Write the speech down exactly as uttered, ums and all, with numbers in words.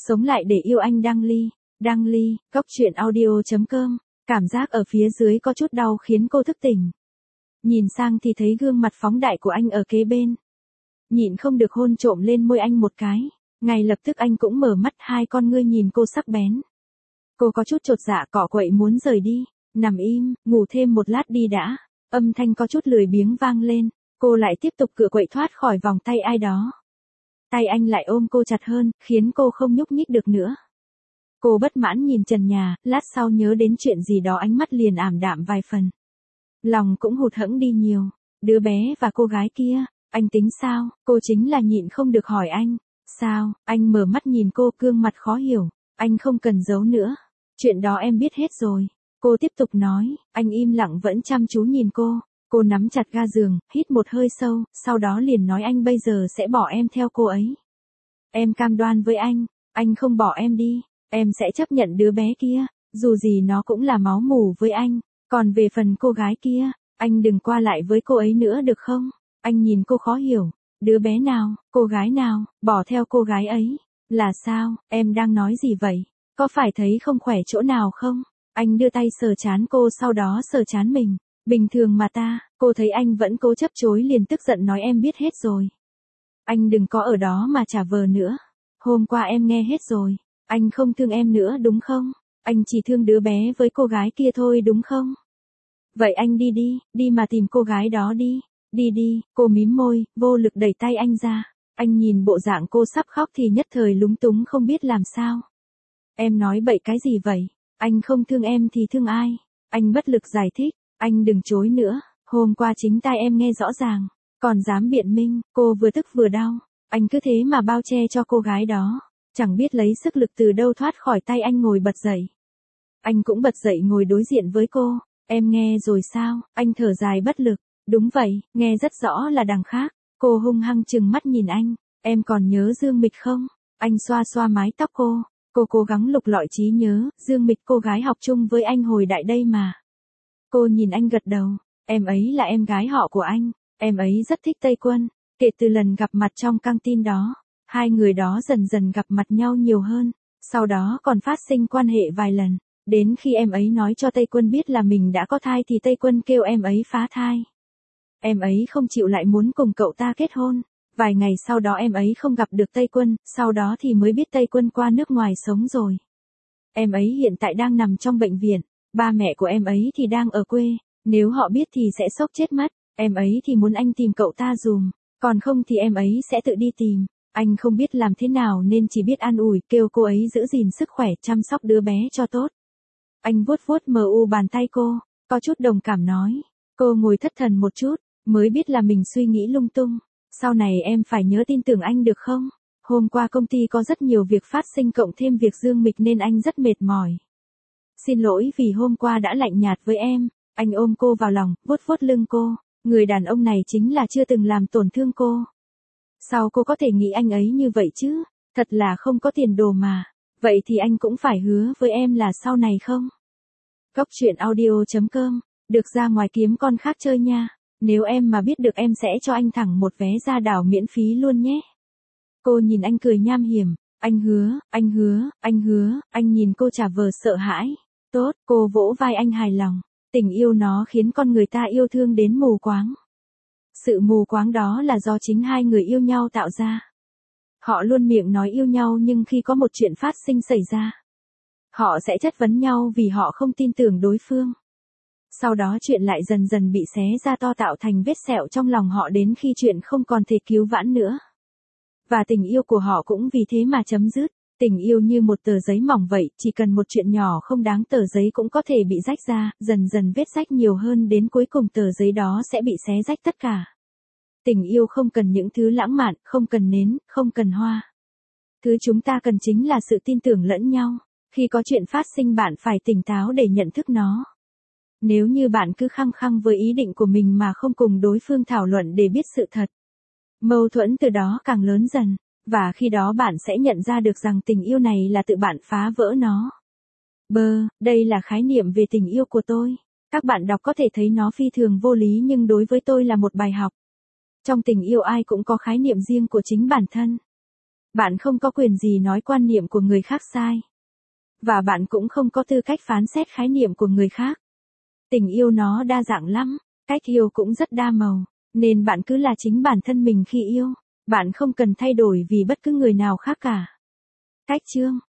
Sống lại để yêu anh Đăng Ly, Đăng Ly, Cốc truyện audio chấm com. Cảm giác ở phía dưới có chút đau khiến cô thức tỉnh. Nhìn sang thì thấy gương mặt phóng đại của anh ở kế bên. Nhịn không được hôn trộm lên môi anh một cái. Ngay lập tức anh cũng mở mắt, hai con ngươi nhìn cô sắc bén. Cô có chút chột dạ cọ quậy muốn rời đi. Nằm im, ngủ thêm một lát đi đã. Âm thanh có chút lười biếng vang lên. Cô lại tiếp tục cựa quậy thoát khỏi vòng tay ai đó. Tay anh lại ôm cô chặt hơn, khiến cô không nhúc nhích được nữa. Cô bất mãn nhìn trần nhà, lát sau nhớ đến chuyện gì đó ánh mắt liền ảm đạm vài phần. Lòng cũng hụt hẫng đi nhiều. Đứa bé và cô gái kia, anh tính sao? Cô chính là nhịn không được hỏi anh. Sao? Anh mở mắt nhìn cô, gương mặt khó hiểu. Anh không cần giấu nữa. Chuyện đó em biết hết rồi. Cô tiếp tục nói, anh im lặng vẫn chăm chú nhìn cô. Cô nắm chặt ga giường, hít một hơi sâu, sau đó liền nói anh bây giờ sẽ bỏ em theo cô ấy. Em cam đoan với anh, anh không bỏ em đi, em sẽ chấp nhận đứa bé kia, dù gì nó cũng là máu mủ với anh. Còn về phần cô gái kia, anh đừng qua lại với cô ấy nữa được không? Anh nhìn cô khó hiểu, đứa bé nào, cô gái nào, bỏ theo cô gái ấy, là sao, em đang nói gì vậy? Có phải thấy không khỏe chỗ nào không? Anh đưa tay sờ trán cô sau đó sờ trán mình. Bình thường mà ta, cô thấy anh vẫn cố chấp chối liền tức giận nói em biết hết rồi. Anh đừng có ở đó mà trả vờ nữa. Hôm qua em nghe hết rồi. Anh không thương em nữa đúng không? Anh chỉ thương đứa bé với cô gái kia thôi đúng không? Vậy anh đi đi, đi mà tìm cô gái đó đi. Đi đi, cô mím môi, vô lực đẩy tay anh ra. Anh nhìn bộ dạng cô sắp khóc thì nhất thời lúng túng không biết làm sao. Em nói bậy cái gì vậy? Anh không thương em thì thương ai? Anh bất lực giải thích. Anh đừng chối nữa, hôm qua chính tai em nghe rõ ràng, còn dám biện minh, cô vừa tức vừa đau, anh cứ thế mà bao che cho cô gái đó, chẳng biết lấy sức lực từ đâu thoát khỏi tay anh ngồi bật dậy. Anh cũng bật dậy ngồi đối diện với cô, em nghe rồi sao, anh thở dài bất lực, đúng vậy, nghe rất rõ là đằng khác, cô hung hăng trừng mắt nhìn anh, em còn nhớ Dương Mịch không? Anh xoa xoa mái tóc cô, cô cố gắng lục lọi trí nhớ, Dương Mịch cô gái học chung với anh hồi đại đây mà. Cô nhìn anh gật đầu, em ấy là em gái họ của anh, em ấy rất thích Tây Quân, kể từ lần gặp mặt trong căng tin đó, hai người đó dần dần gặp mặt nhau nhiều hơn, sau đó còn phát sinh quan hệ vài lần, đến khi em ấy nói cho Tây Quân biết là mình đã có thai thì Tây Quân kêu em ấy phá thai. Em ấy không chịu lại muốn cùng cậu ta kết hôn, vài ngày sau đó em ấy không gặp được Tây Quân, sau đó thì mới biết Tây Quân qua nước ngoài sống rồi. Em ấy hiện tại đang nằm trong bệnh viện. Ba mẹ của em ấy thì đang ở quê, nếu họ biết thì sẽ sốc chết mất, em ấy thì muốn anh tìm cậu ta dùm, còn không thì em ấy sẽ tự đi tìm, anh không biết làm thế nào nên chỉ biết an ủi kêu cô ấy giữ gìn sức khỏe chăm sóc đứa bé cho tốt. Anh vuốt vuốt mờ u bàn tay cô, có chút đồng cảm nói, cô ngồi thất thần một chút, mới biết là mình suy nghĩ lung tung, sau này em phải nhớ tin tưởng anh được không? Hôm qua công ty có rất nhiều việc phát sinh cộng thêm việc Dương Mịch nên anh rất mệt mỏi. Xin lỗi vì hôm qua đã lạnh nhạt với em, anh ôm cô vào lòng, vuốt vuốt lưng cô, người đàn ông này chính là chưa từng làm tổn thương cô. Sao cô có thể nghĩ anh ấy như vậy chứ, thật là không có tiền đồ mà, vậy thì anh cũng phải hứa với em là sau này không? Cốc truyện audio chấm com, được ra ngoài kiếm con khác chơi nha, nếu em mà biết được em sẽ cho anh thẳng một vé ra đảo miễn phí luôn nhé. Cô nhìn anh cười nham hiểm, anh hứa, anh hứa, anh hứa, anh nhìn cô trả vờ sợ hãi. Tốt, cô vỗ vai anh hài lòng. Tình yêu nó khiến con người ta yêu thương đến mù quáng. Sự mù quáng đó là do chính hai người yêu nhau tạo ra. Họ luôn miệng nói yêu nhau nhưng khi có một chuyện phát sinh xảy ra, họ sẽ chất vấn nhau vì họ không tin tưởng đối phương. Sau đó chuyện lại dần dần bị xé ra to tạo thành vết sẹo trong lòng họ đến khi chuyện không còn thể cứu vãn nữa. Và tình yêu của họ cũng vì thế mà chấm dứt. Tình yêu như một tờ giấy mỏng vậy, chỉ cần một chuyện nhỏ không đáng tờ giấy cũng có thể bị rách ra, dần dần vết rách nhiều hơn đến cuối cùng tờ giấy đó sẽ bị xé rách tất cả. Tình yêu không cần những thứ lãng mạn, không cần nến, không cần hoa. Thứ chúng ta cần chính là sự tin tưởng lẫn nhau. Khi có chuyện phát sinh bạn phải tỉnh táo để nhận thức nó. Nếu như bạn cứ khăng khăng với ý định của mình mà không cùng đối phương thảo luận để biết sự thật, mâu thuẫn từ đó càng lớn dần. Và khi đó bạn sẽ nhận ra được rằng tình yêu này là tự bạn phá vỡ nó. Bơ, đây là khái niệm về tình yêu của tôi. Các bạn đọc có thể thấy nó phi thường vô lý nhưng đối với tôi là một bài học. Trong tình yêu ai cũng có khái niệm riêng của chính bản thân. Bạn không có quyền gì nói quan niệm của người khác sai. Và bạn cũng không có tư cách phán xét khái niệm của người khác. Tình yêu nó đa dạng lắm, cách yêu cũng rất đa màu, nên bạn cứ là chính bản thân mình khi yêu. Bạn không cần thay đổi vì bất cứ người nào khác cả. Cách chương